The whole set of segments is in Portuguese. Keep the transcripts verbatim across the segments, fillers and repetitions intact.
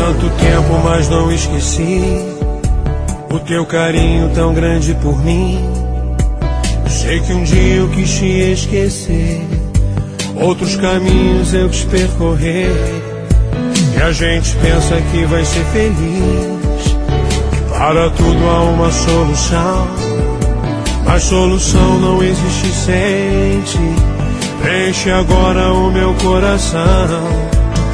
tanto tempo, mas não esqueci o teu carinho tão grande por mim. Sei que um dia eu quis te esquecer, outros caminhos eu quis percorrer, e a gente pensa que vai ser feliz. Para tudo há uma solução, mas solução não existe sem ti. Preenche agora o meu coração.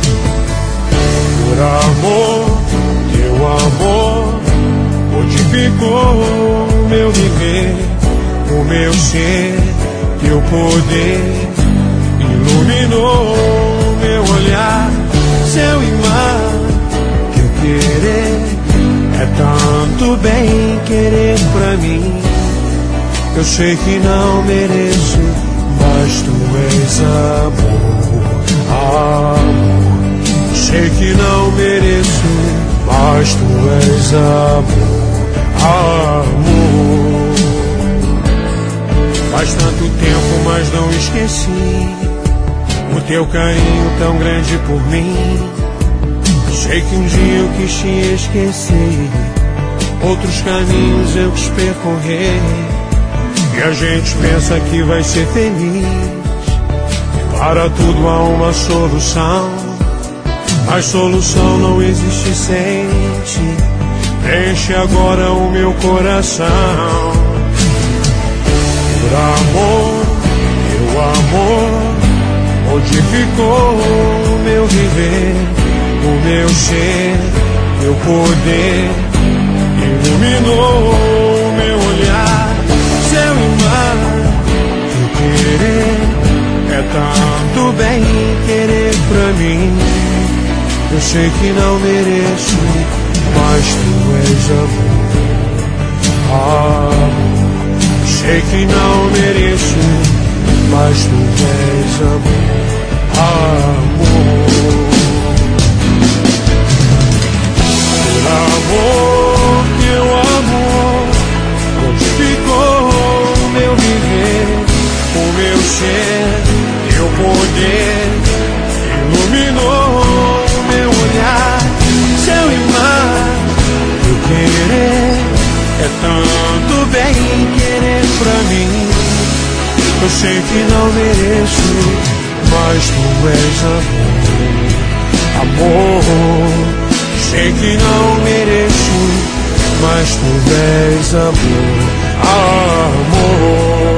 Por amor, teu amor modificou o meu viver, o meu ser, teu poder iluminou o meu olhar. Seu imã, teu querer é tanto bem querer pra mim. Eu sei que não mereço, mas tu és amor, amor. Sei que não mereço, mas tu és amor, amor. Faz tanto tempo, mas não esqueci o teu carinho tão grande por mim. Sei que um dia eu quis te esquecer, outros caminhos eu quis percorrer, e a gente pensa que vai ser feliz. Para tudo há uma solução, mas solução não existe sem ti. Preenche agora o meu coração. Por amor, teu amor modificou o meu viver, o meu ser, teu poder iluminou o meu olhar. Seu imã, teu querer é tanto bem querer pra mim. Eu sei que não mereço, mas tu és amor, amor. Sei que não mereço, mas tu és amor, amor. Por amor, teu amor modificou o meu viver, o meu ser, teu poder iluminou o meu olhar. Seu imã, teu querer é tanto bem querer pra mim. Eu sei que não mereço, mas tu és amor, amor. Sei que não mereço, mas tu és amor, amor.